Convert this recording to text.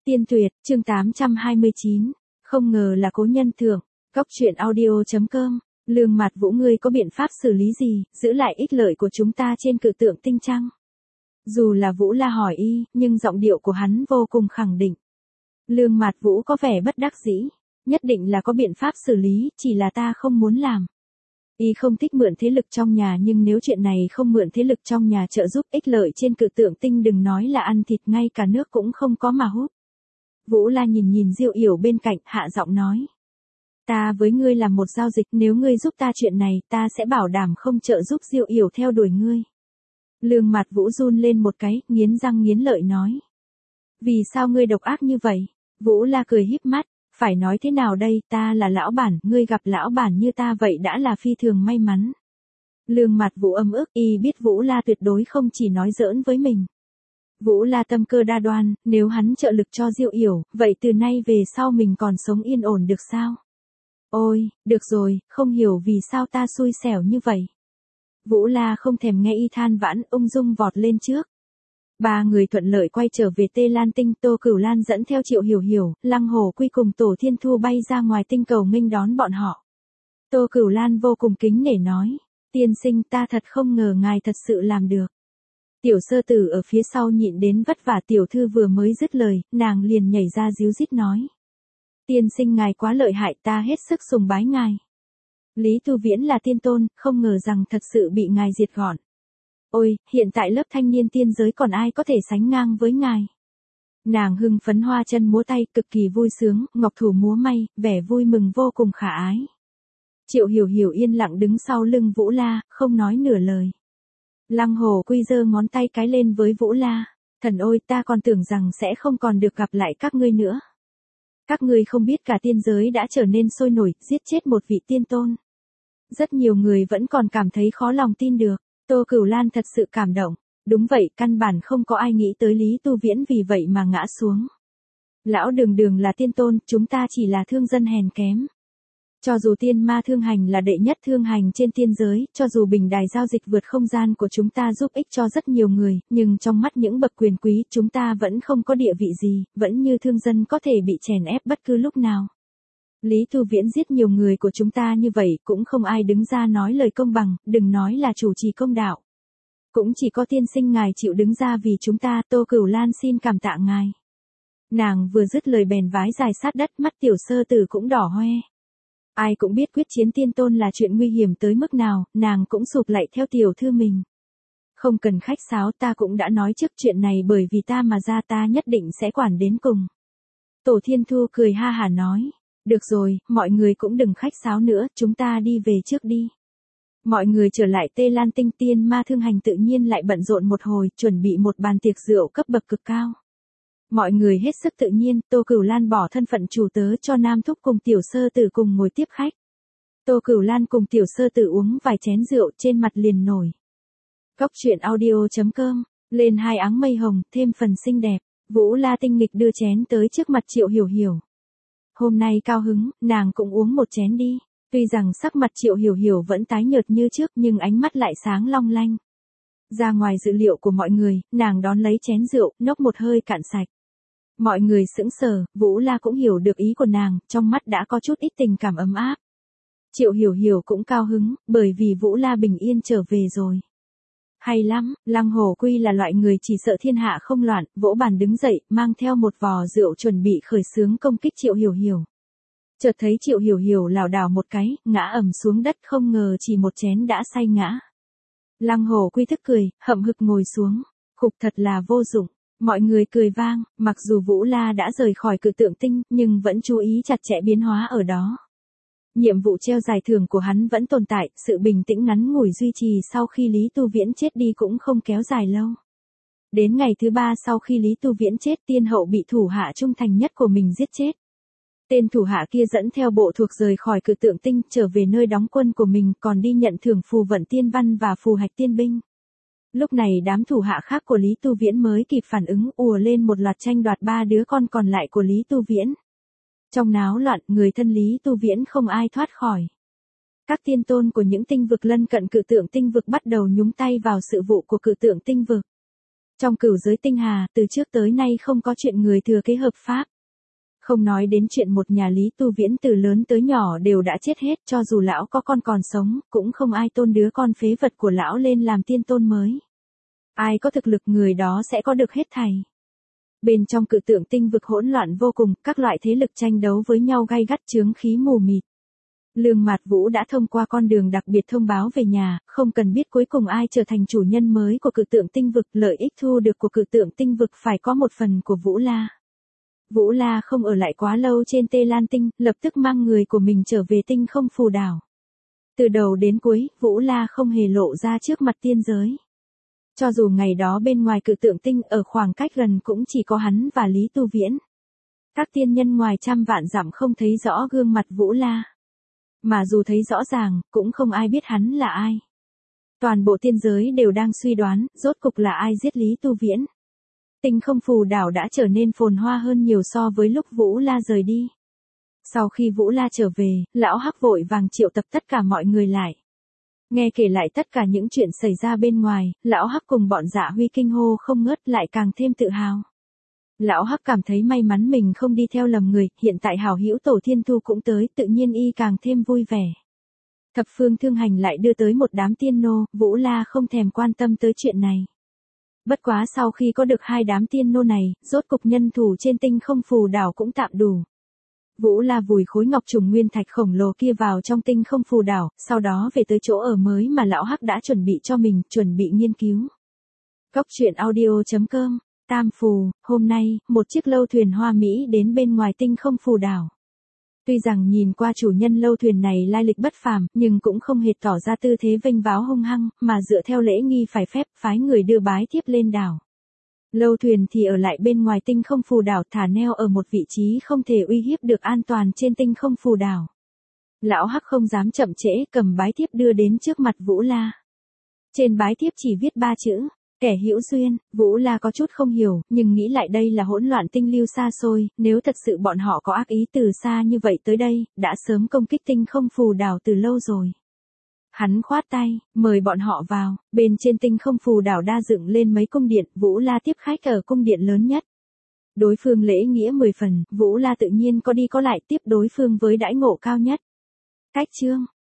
Tiên Tuyệt, chương 829. Không ngờ là cố nhân thượng. Cóc truyện audio.com. Lương Mạt Vũ, ngươi có biện pháp xử lý gì, giữ lại ích lợi của chúng ta trên cự tượng tinh trăng? Dù là Vũ La hỏi y, nhưng giọng điệu của hắn vô cùng khẳng định. Lương Mạt Vũ có vẻ bất đắc dĩ. Nhất định là có biện pháp xử lý, chỉ là ta không muốn làm. Y không thích mượn thế lực trong nhà, nhưng nếu chuyện này không mượn thế lực trong nhà trợ giúp ích lợi trên cự tượng tinh, đừng nói là ăn thịt, ngay cả nước cũng không có mà hút. Vũ La nhìn Diêu Yểu bên cạnh, hạ giọng nói. Ta với ngươi làm một giao dịch, nếu ngươi giúp ta chuyện này, ta sẽ bảo đảm không trợ giúp Diêu Yểu theo đuổi ngươi. Lương Mạt Vũ run lên một cái, nghiến răng nghiến lợi nói. Vì sao ngươi độc ác như vậy? Vũ La cười híp mắt. Phải nói thế nào đây, ta là lão bản, ngươi gặp lão bản như ta vậy đã là phi thường may mắn. Lương Mạt Vũ ấm ức, y biết Vũ La tuyệt đối không chỉ nói giỡn với mình. Vũ La tâm cơ đa đoan, nếu hắn trợ lực cho Diêu Yểu, vậy từ nay về sau mình còn sống yên ổn được sao? Ôi, được rồi, không hiểu vì sao ta xui xẻo như vậy. Vũ La không thèm nghe y than vãn, ung dung vọt lên trước. Ba người thuận lợi quay trở về Tê Lan Tinh, Tô Cửu Lan dẫn theo Triệu Hiểu Hiểu, Lăng Hổ Quy cùng Tổ Thiên Thu bay ra ngoài tinh cầu nghênh đón bọn họ. Tô Cửu Lan vô cùng kính nể nói, tiên sinh, ta thật không ngờ ngài thật sự làm được. Tiểu Sơ Tử ở phía sau nhịn đến vất vả, tiểu thư vừa mới dứt lời, nàng liền nhảy ra díu dít nói. Tiên sinh ngài quá lợi hại, ta hết sức sùng bái ngài. Lý Tu Viễn là tiên tôn, không ngờ rằng thật sự bị ngài diệt gọn. Ôi, hiện tại lớp thanh niên tiên giới còn ai có thể sánh ngang với ngài. Nàng hưng phấn hoa chân múa tay, cực kỳ vui sướng, ngọc thủ múa may, vẻ vui mừng vô cùng khả ái. Triệu Hiểu Hiểu yên lặng đứng sau lưng Vũ La, không nói nửa lời. Lăng Hổ Quy giơ ngón tay cái lên với Vũ La. Thần ôi, ta còn tưởng rằng sẽ không còn được gặp lại các ngươi nữa. Các ngươi không biết cả tiên giới đã trở nên sôi nổi, giết chết một vị tiên tôn. Rất nhiều người vẫn còn cảm thấy khó lòng tin được. Tô Cửu Lan thật sự cảm động. Đúng vậy, căn bản không có ai nghĩ tới Lý Tu Viễn vì vậy mà ngã xuống. Lão Đường Đường là tiên tôn, chúng ta chỉ là thương dân hèn kém. Cho dù tiên ma thương hành là đệ nhất thương hành trên tiên giới, cho dù bình đài giao dịch vượt không gian của chúng ta giúp ích cho rất nhiều người, nhưng trong mắt những bậc quyền quý, chúng ta vẫn không có địa vị gì, vẫn như thương dân có thể bị chèn ép bất cứ lúc nào. Lý Tu Viễn giết nhiều người của chúng ta như vậy, cũng không ai đứng ra nói lời công bằng, đừng nói là chủ trì công đạo. Cũng chỉ có tiên sinh ngài chịu đứng ra vì chúng ta, Tô Cửu Lan xin cảm tạ ngài. Nàng vừa dứt lời bèn vái dài sát đất, mắt Tiểu Sơ Tử cũng đỏ hoe. Ai cũng biết quyết chiến tiên tôn là chuyện nguy hiểm tới mức nào, nàng cũng sụp lại theo tiểu thư mình. Không cần khách sáo, ta cũng đã nói trước chuyện này, bởi vì ta mà ra, ta nhất định sẽ quản đến cùng. Tổ Thiên Thu cười ha hả nói. Được rồi, mọi người cũng đừng khách sáo nữa, chúng ta đi về trước đi. Mọi người trở lại Tê Lan Tinh, tiên ma thương hành tự nhiên lại bận rộn một hồi, chuẩn bị một bàn tiệc rượu cấp bậc cực cao. Mọi người hết sức tự nhiên, Tô Cửu Lan bỏ thân phận chủ tớ cho Nam Thúc cùng Tiểu Sơ Tử cùng ngồi tiếp khách. Tô Cửu Lan cùng Tiểu Sơ Tử uống vài chén rượu, trên mặt liền nổi. Cóc truyện audio.com, lên hai áng mây hồng, thêm phần xinh đẹp. Vũ La tinh nghịch đưa chén tới trước mặt Triệu Hiểu Hiểu. Hôm nay cao hứng, nàng cũng uống một chén đi. Tuy rằng sắc mặt Triệu Hiểu Hiểu vẫn tái nhợt như trước, nhưng ánh mắt lại sáng long lanh. Ra ngoài dự liệu của mọi người, nàng đón lấy chén rượu, nốc một hơi cạn sạch. Mọi người sững sờ, Vũ La cũng hiểu được ý của nàng, trong mắt đã có chút ít tình cảm ấm áp. Triệu Hiểu Hiểu cũng cao hứng, bởi vì Vũ La bình yên trở về rồi. Hay lắm, Lăng Hổ Quy là loại người chỉ sợ thiên hạ không loạn, vỗ bàn đứng dậy, mang theo một vò rượu chuẩn bị khởi xướng công kích Triệu Hiểu Hiểu. Chợt thấy Triệu Hiểu Hiểu lảo đảo một cái, ngã ầm xuống đất, không ngờ chỉ một chén đã say ngã. Lăng Hổ Quy tức cười, hậm hực ngồi xuống. Khục, thật là vô dụng. Mọi người cười vang, mặc dù Vũ La đã rời khỏi cự tượng tinh, nhưng vẫn chú ý chặt chẽ biến hóa ở đó. Nhiệm vụ treo giải thưởng của hắn vẫn tồn tại, sự bình tĩnh ngắn ngủi duy trì sau khi Lý Tu Viễn chết đi cũng không kéo dài lâu. Đến ngày thứ 3 sau khi Lý Tu Viễn chết, tiên hậu bị thủ hạ trung thành nhất của mình giết chết. Tên thủ hạ kia dẫn theo bộ thuộc rời khỏi cự tượng tinh, trở về nơi đóng quân của mình, còn đi nhận thưởng phù vận tiên văn và phù hạch tiên binh. Lúc này đám thủ hạ khác của Lý Tu Viễn mới kịp phản ứng, ùa lên một loạt tranh đoạt 3 đứa con còn lại của Lý Tu Viễn. Trong náo loạn, người thân Lý Tu Viễn không ai thoát khỏi. Các tiên tôn của những tinh vực lân cận cự tượng tinh vực bắt đầu nhúng tay vào sự vụ của cự tượng tinh vực. Trong cửu giới tinh hà, từ trước tới nay không có chuyện người thừa kế hợp pháp. Không nói đến chuyện một nhà Lý Tu Viễn từ lớn tới nhỏ đều đã chết hết, cho dù lão có con còn sống, cũng không ai tôn đứa con phế vật của lão lên làm tiên tôn mới. Ai có thực lực người đó sẽ có được hết thảy. Bên trong cự tượng tinh vực hỗn loạn vô cùng, các loại thế lực tranh đấu với nhau gay gắt, chướng khí mù mịt. Lương Mạt Vũ đã thông qua con đường đặc biệt thông báo về nhà, không cần biết cuối cùng ai trở thành chủ nhân mới của cự tượng tinh vực, lợi ích thu được của cự tượng tinh vực phải có một phần của Vũ La. Vũ La không ở lại quá lâu trên Tê Lan Tinh, lập tức mang người của mình trở về tinh không phù đảo. Từ đầu đến cuối, Vũ La không hề lộ ra trước mặt tiên giới. Cho dù ngày đó bên ngoài cự tượng tinh ở khoảng cách gần cũng chỉ có hắn và Lý Tu Viễn. Các tiên nhân ngoài trăm vạn dặm không thấy rõ gương mặt Vũ La. Mà dù thấy rõ ràng, cũng không ai biết hắn là ai. Toàn bộ tiên giới đều đang suy đoán, rốt cục là ai giết Lý Tu Viễn. Tinh không phù đảo đã trở nên phồn hoa hơn nhiều so với lúc Vũ La rời đi. Sau khi Vũ La trở về, lão Hắc vội vàng triệu tập tất cả mọi người lại. Nghe kể lại tất cả những chuyện xảy ra bên ngoài, lão Hắc cùng bọn Dạ Huy kinh hô không ngớt, lại càng thêm tự hào. Lão Hắc cảm thấy may mắn mình không đi theo lầm người, hiện tại hảo hữu Tổ Thiên Thu cũng tới, tự nhiên y càng thêm vui vẻ. Thập phương thương hành lại đưa tới một đám tiên nô, Vũ La không thèm quan tâm tới chuyện này. Bất quá sau khi có được 2 đám tiên nô này, rốt cục nhân thủ trên tinh không phù đảo cũng tạm đủ. Vũ La vùi khối ngọc trùng nguyên thạch khổng lồ kia vào trong tinh không phù đảo, sau đó về tới chỗ ở mới mà lão Hắc đã chuẩn bị cho mình, chuẩn bị nghiên cứu. Cốc truyện audio.com, Tam Phù, hôm nay, một chiếc lâu thuyền hoa mỹ đến bên ngoài tinh không phù đảo. Tuy rằng nhìn qua chủ nhân lâu thuyền này lai lịch bất phàm, nhưng cũng không hề tỏ ra tư thế vênh váo hung hăng, mà dựa theo lễ nghi phải phép, phái người đưa bái thiếp lên đảo. Lâu thuyền thì ở lại bên ngoài tinh không phù đảo, thả neo ở một vị trí không thể uy hiếp được an toàn trên tinh không phù đảo. Lão Hắc không dám chậm trễ, cầm bái thiếp đưa đến trước mặt Vũ La. Trên bái thiếp chỉ viết 3 chữ, kẻ hữu duyên. Vũ La có chút không hiểu, nhưng nghĩ lại đây là hỗn loạn tinh lưu xa xôi, nếu thật sự bọn họ có ác ý từ xa như vậy tới đây, đã sớm công kích tinh không phù đảo từ lâu rồi. Hắn khoát tay, mời bọn họ vào, bên trên tinh không phù đảo đa dựng lên mấy cung điện, Vũ La tiếp khách ở cung điện lớn nhất. Đối phương lễ nghĩa 10 phần, Vũ La tự nhiên có đi có lại tiếp đối phương với đãi ngộ cao nhất. Cách chương,